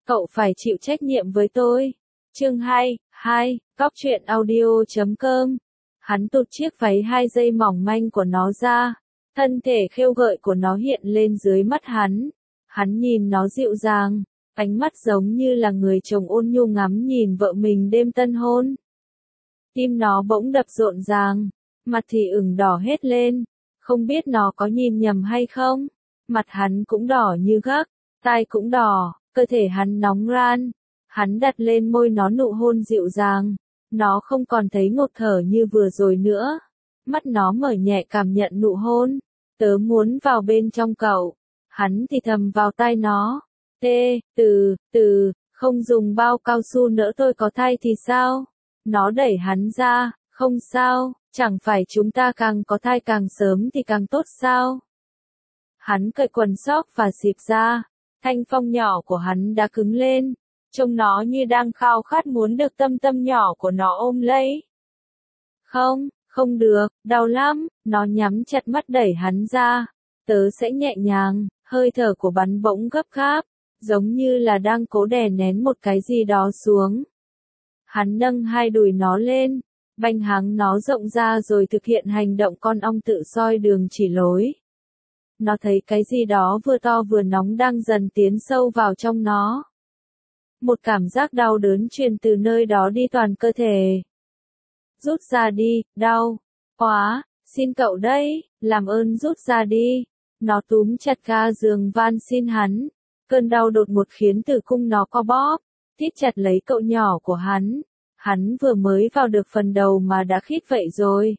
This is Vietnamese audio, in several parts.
cậu phải chịu trách nhiệm với tôi. Chương 2, Cóc truyện audio.com. Hắn tụt chiếc váy 2 dây mỏng manh của nó ra, thân thể khêu gợi của nó hiện lên dưới mắt hắn. Hắn nhìn nó dịu dàng, ánh mắt giống như là người chồng ôn nhu ngắm nhìn vợ mình đêm tân hôn. Tim nó bỗng đập rộn ràng, mặt thì ửng đỏ hết lên, không biết nó có nhìn nhầm hay không. Mặt hắn cũng đỏ như gấc, tai cũng đỏ, cơ thể hắn nóng ran. Hắn đặt lên môi nó nụ hôn dịu dàng, nó không còn thấy ngột thở như vừa rồi nữa. Mắt nó mở nhẹ cảm nhận nụ hôn, tớ muốn vào bên trong cậu. Hắn thì thầm vào tai nó, không dùng bao cao su nữa tôi có thai thì sao? Nó đẩy hắn ra, không sao, chẳng phải chúng ta càng có thai càng sớm thì càng tốt sao? Hắn cởi quần sóc và xịp ra, thanh phong nhỏ của hắn đã cứng lên, trông nó như đang khao khát muốn được tâm tâm nhỏ của nó ôm lấy. Không được, đau lắm, nó nhắm chặt mắt đẩy hắn ra, tớ sẽ nhẹ nhàng, hơi thở của hắn bỗng gấp gáp, giống như là đang cố đè nén một cái gì đó xuống. Hắn nâng hai đùi nó lên, banh háng nó rộng ra rồi thực hiện hành động con ong tự soi đường chỉ lối. Nó thấy cái gì đó vừa to vừa nóng đang dần tiến sâu vào trong nó. Một cảm giác đau đớn truyền từ nơi đó đi toàn cơ thể. Rút ra đi, đau quá, xin cậu đấy, làm ơn rút ra đi. Nó túm chặt ga giường van xin hắn. Cơn đau đột ngột khiến tử cung nó co bóp, thít chặt lấy cậu nhỏ của hắn. Hắn vừa mới vào được phần đầu mà đã khít vậy rồi.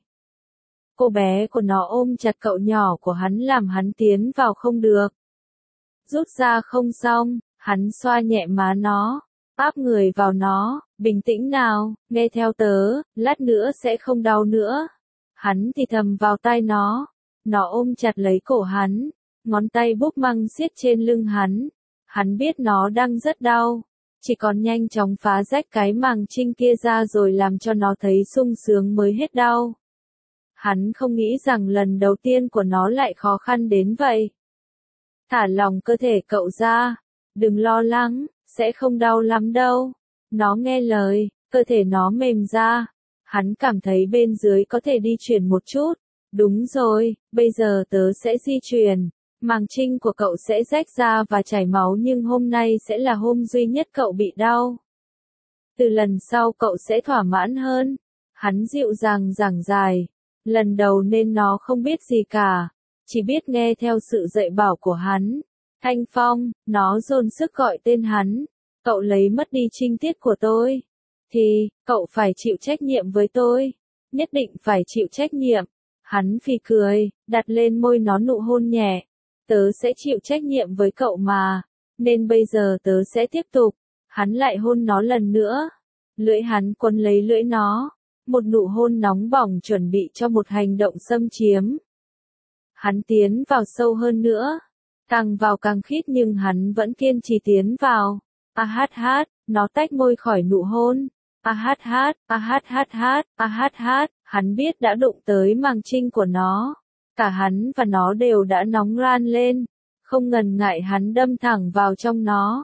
Cô bé của nó ôm chặt cậu nhỏ của hắn làm hắn tiến vào không được. Rút ra không xong, hắn xoa nhẹ má nó, áp người vào nó, bình tĩnh nào, nghe theo tớ, lát nữa sẽ không đau nữa. Hắn thì thầm vào tai nó ôm chặt lấy cổ hắn, ngón tay búp măng siết trên lưng hắn. Hắn biết nó đang rất đau, chỉ còn nhanh chóng phá rách cái màng trinh kia ra rồi làm cho nó thấy sung sướng mới hết đau. Hắn không nghĩ rằng lần đầu tiên của nó lại khó khăn đến vậy. Thả lỏng cơ thể cậu ra, đừng lo lắng, sẽ không đau lắm đâu. Nó nghe lời, cơ thể nó mềm ra. Hắn cảm thấy bên dưới có thể đi chuyển một chút. Đúng rồi, bây giờ tớ sẽ di chuyển. Màng trinh của cậu sẽ rách ra và chảy máu nhưng hôm nay sẽ là hôm duy nhất cậu bị đau. Từ lần sau cậu sẽ thỏa mãn hơn. Hắn dịu dàng giảng giải. Lần đầu nên nó không biết gì cả, chỉ biết nghe theo sự dạy bảo của hắn. Thanh Phong, nó dồn sức gọi tên hắn. Cậu lấy mất đi trinh tiết của tôi, thì, cậu phải chịu trách nhiệm với tôi. Nhất định phải chịu trách nhiệm. Hắn phì cười, đặt lên môi nó nụ hôn nhẹ. Tớ sẽ chịu trách nhiệm với cậu mà, nên bây giờ tớ sẽ tiếp tục. Hắn lại hôn nó lần nữa. Lưỡi hắn quấn lấy lưỡi nó. Một nụ hôn nóng bỏng chuẩn bị cho một hành động xâm chiếm. Hắn tiến vào sâu hơn nữa. Càng vào càng khít nhưng hắn vẫn kiên trì tiến vào. Nó tách môi khỏi nụ hôn. Hắn biết đã đụng tới màng trinh của nó. Cả hắn và nó đều đã nóng ran lên. Không ngần ngại hắn đâm thẳng vào trong nó.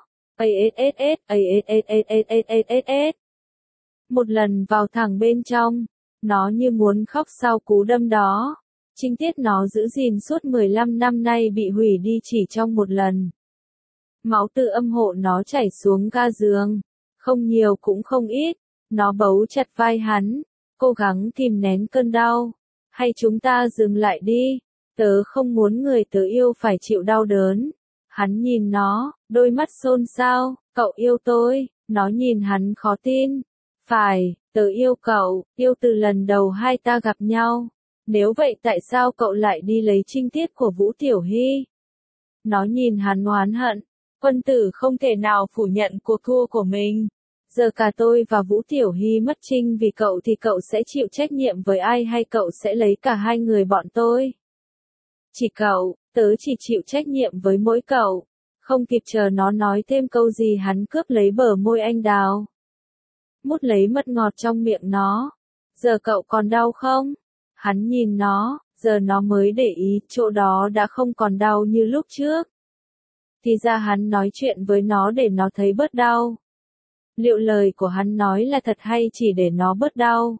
Một lần vào thẳng bên trong, nó như muốn khóc sau cú đâm đó. Trinh tiết nó giữ gìn suốt 15 năm nay bị hủy đi chỉ trong một lần. Máu từ âm hộ nó chảy xuống ga giường, không nhiều cũng không ít. Nó bấu chặt vai hắn, cố gắng kìm nén cơn đau. Hay chúng ta dừng lại đi, tớ không muốn người tớ yêu phải chịu đau đớn. Hắn nhìn nó, đôi mắt xôn xao, cậu yêu tôi. Nó nhìn hắn khó tin. Phải, tớ yêu cậu, yêu từ lần đầu hai ta gặp nhau. Nếu vậy tại sao cậu lại đi lấy trinh tiết của Vũ Tiểu Hy? Nó nhìn hắn oán hận. Quân tử không thể nào phủ nhận cuộc thua của mình. Giờ cả tôi và Vũ Tiểu Hy mất trinh vì cậu thì cậu sẽ chịu trách nhiệm với ai hay cậu sẽ lấy cả hai người bọn tôi? Chỉ cậu, tớ chỉ chịu trách nhiệm với mỗi cậu. Không kịp chờ nó nói thêm câu gì hắn cướp lấy bờ môi anh đào. Mút lấy mật ngọt trong miệng nó. Giờ cậu còn đau không? Hắn nhìn nó, giờ nó mới để ý, chỗ đó đã không còn đau như lúc trước. thì ra hắn nói chuyện với nó để nó thấy bớt đau. Liệu lời của hắn nói là thật hay chỉ để nó bớt đau?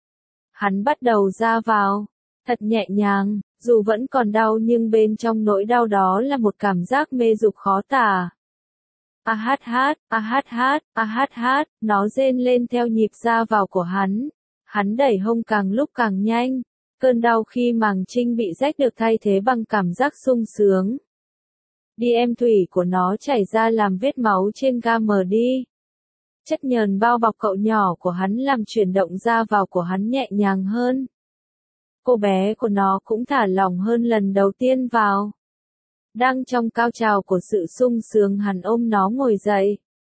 Hắn bắt đầu ra vào, thật nhẹ nhàng, dù vẫn còn đau nhưng bên trong nỗi đau đó là một cảm giác mê dục khó tả. A hát hát, a hát hát, a hát hát, nó rên lên theo nhịp ra vào của hắn. Hắn đẩy hông càng lúc càng nhanh, cơn đau khi màng trinh bị rách được thay thế bằng cảm giác sung sướng. Đi em thủy của nó chảy ra làm vết máu trên ga mờ đi. Chất nhờn bao bọc cậu nhỏ của hắn làm chuyển động ra vào của hắn nhẹ nhàng hơn. Cô bé của nó cũng thả lỏng hơn lần đầu tiên vào. Đang trong cao trào của sự sung sướng hắn ôm nó ngồi dậy.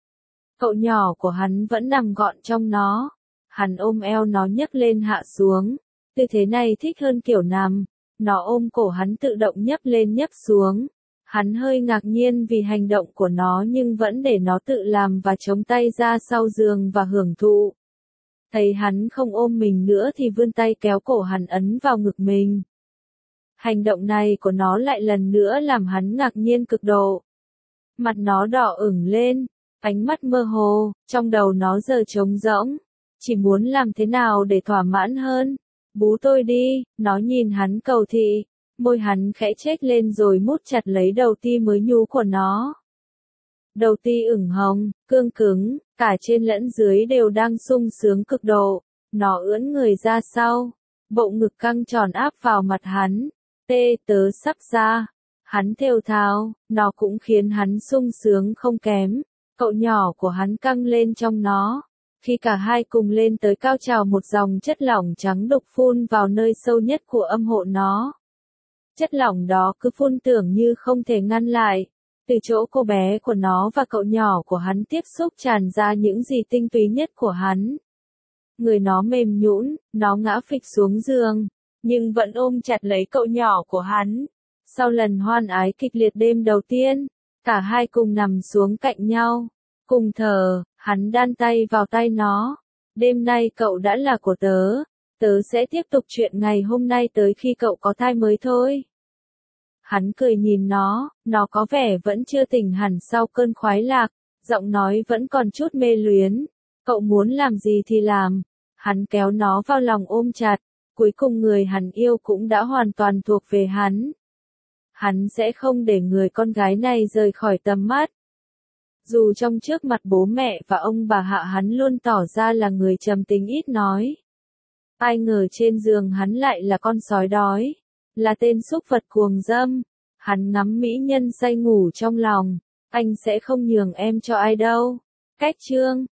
Cậu nhỏ của hắn vẫn nằm gọn trong nó. Hắn ôm eo nó nhấc lên hạ xuống. Tư thế này thích hơn kiểu nằm. Nó ôm cổ hắn tự động nhấp lên nhấp xuống. Hắn hơi ngạc nhiên vì hành động của nó nhưng vẫn để nó tự làm và chống tay ra sau giường và hưởng thụ. Thấy hắn không ôm mình nữa thì vươn tay kéo cổ hắn ấn vào ngực mình. Hành động này của nó lại lần nữa làm hắn ngạc nhiên cực độ. Mặt nó đỏ ửng lên, ánh mắt mơ hồ, trong đầu nó giờ trống rỗng. Chỉ muốn làm thế nào để thỏa mãn hơn. Bú tôi đi, nó nhìn hắn cầu thị. Môi hắn khẽ chếch lên rồi mút chặt lấy đầu ti mới nhú của nó. Đầu ti ửng hồng, cương cứng, cả trên lẫn dưới đều đang sung sướng cực độ. Nó ưỡn người ra sau, bộ ngực căng tròn áp vào mặt hắn. Tê tớ sắp ra. Hắn thều thào, nó cũng khiến hắn sung sướng không kém. Cậu nhỏ của hắn căng lên trong nó. Khi cả hai cùng lên tới cao trào một dòng chất lỏng trắng đục phun vào nơi sâu nhất của âm hộ nó. Chất lỏng đó cứ phun tưởng như không thể ngăn lại. Từ chỗ cô bé của nó và cậu nhỏ của hắn tiếp xúc tràn ra những gì tinh túy nhất của hắn. Người nó mềm nhũn, nó ngã phịch xuống giường, nhưng vẫn ôm chặt lấy cậu nhỏ của hắn. Sau lần hoan ái kịch liệt đêm đầu tiên, cả hai cùng nằm xuống cạnh nhau, cùng thở, hắn đan tay vào tay nó. Đêm nay cậu đã là của tớ, tớ sẽ tiếp tục chuyện ngày hôm nay tới khi cậu có thai mới thôi. Hắn cười nhìn nó có vẻ vẫn chưa tỉnh hẳn sau cơn khoái lạc, giọng nói vẫn còn chút mê luyến. Cậu muốn làm gì thì làm. Hắn kéo nó vào lòng ôm chặt, cuối cùng người hắn yêu cũng đã hoàn toàn thuộc về hắn. Hắn sẽ không để người con gái này rời khỏi tầm mắt. Dù trong trước mặt bố mẹ và ông bà Hạ hắn luôn tỏ ra là người trầm tính ít nói. Ai ngờ trên giường hắn lại là con sói đói, là tên súc vật cuồng dâm. Hắn ngắm mỹ nhân say ngủ trong lòng, anh sẽ không nhường em cho ai đâu. Cách chương